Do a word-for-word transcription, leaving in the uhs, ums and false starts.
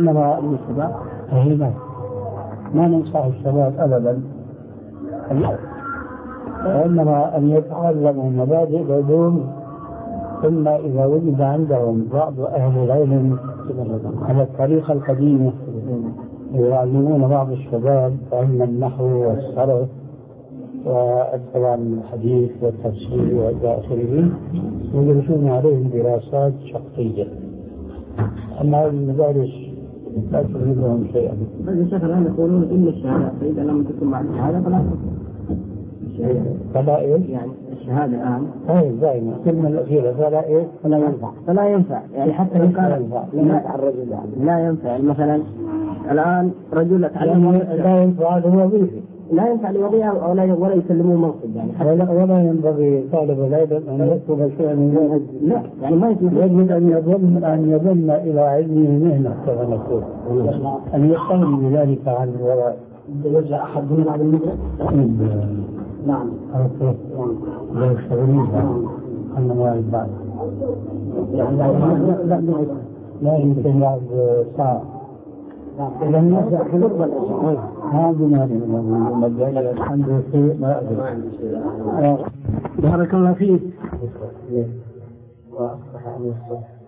إنما الشباب ما ما ننصح الشباب أبدا، وإنما أن يتعلموا مبادئ العلوم، ثم إذا وجد عندهم بعض أهل العلم على الطريقة القديمة يعلمون بعض الشباب علم النحو والصرف وطبعا الحديث والتفسير وإلى آخره، يدرسون عليهم دراسات شخصية. أما المدارس لا تفيد لهم شيئا. بل الشيخ الآن يقولون إن الشهادة فإذا لم تكن مع الشهادة فلا فلا إيه؟ يعني الشهادة الآن طيب دائما الكلمة الأخيرة فلا إيه؟ فلا ينفع فلا ينفع يعني حتى لو كان لا ينفع الرجل يعني. لا ينفع مثلا الآن رجل تعلم لا ينفع الوظيفة، لا ينفع لوظيفة ولا ولا يسلمون منصب يعني ولا ولا ينبغي طالب العلم أن يكتب شيئا من لا يعني ما يجب أن يظن أن يظن إلى علمه مهنة كما نقول، أن يستغني بذلك عن الوراء. يرجع أحد من بعض المدرسة؟ نعم. لا يشتغلون عن موارد بعض. لا يمكن بعض ساعة. إذا الناس يحضر هذا ما هذا الحمد لله ما أدري. بارك الله فيك.